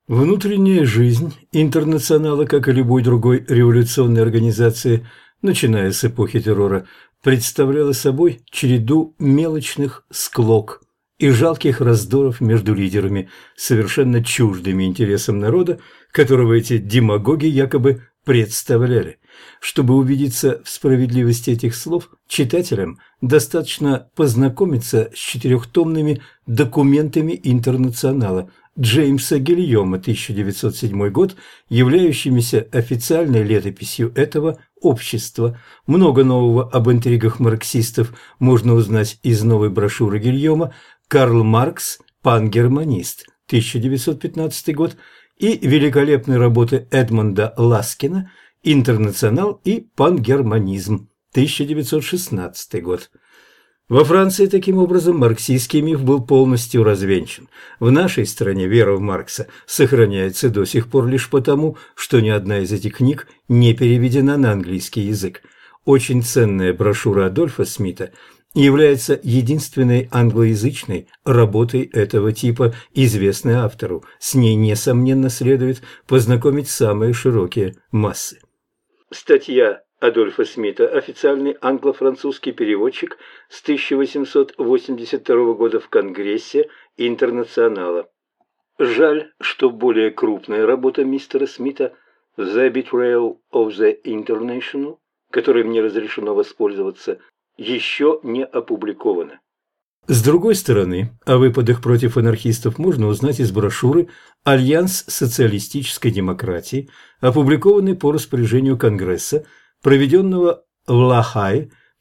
Внутренняя жизнь Интернационала, как и любой другой революционной организации, начиная с эпохи террора, представляла собой череду мелочных склок и жалких раздоров между лидерами, совершенно чуждыми интересам народа, которого эти демагоги якобы представляли. Чтобы убедиться в справедливости этих слов, читателям достаточно познакомиться с четырехтомными документами Интернационала Джеймса Гильома, 1907 год, являющимися официальной летописью этого общества. Много нового об интригах марксистов можно узнать из новой брошюры Гильома «Карл Маркс. Пангерманист», 1915 год, и великолепной работы Эдмонда Ласкина «Интернационал и пангерманизм», 1916 год. Во Франции, таким образом, марксистский миф был полностью развенчан. В нашей стране вера в Маркса сохраняется до сих пор лишь потому, что ни одна из этих книг не переведена на английский язык. Очень ценная брошюра Адольфа Смита является единственной англоязычной работой этого типа, известной автору. С ней, несомненно, следует познакомить самые широкие массы. Статья Адольфа Смита, официальный англо-французский переводчик с 1882 года в Конгрессе Интернационала. Жаль, что более крупная работа мистера Смита «The Betrayal of the International», которой мне разрешено воспользоваться, еще не опубликована. С другой стороны, о выпадах против анархистов можно узнать из брошюры «Альянс социалистической демократии», опубликованной по распоряжению Конгресса, проведенного в Ла-Хай в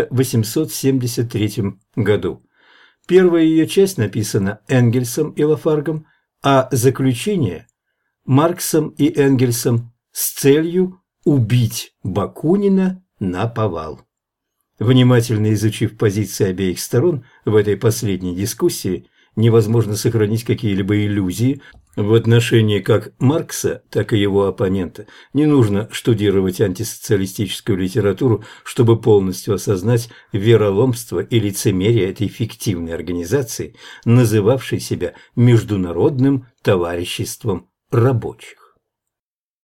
1873 году. Первая ее часть написана Энгельсом и Лафаргом, а заключение – Марксом и Энгельсом с целью убить Бакунина наповал. Внимательно изучив позиции обеих сторон в этой последней дискуссии, невозможно сохранить какие-либо иллюзии в отношении как Маркса, так и его оппонента. Не нужно штудировать антисоциалистическую литературу, чтобы полностью осознать вероломство и лицемерие этой фиктивной организации, называвшей себя Международным товариществом рабочих.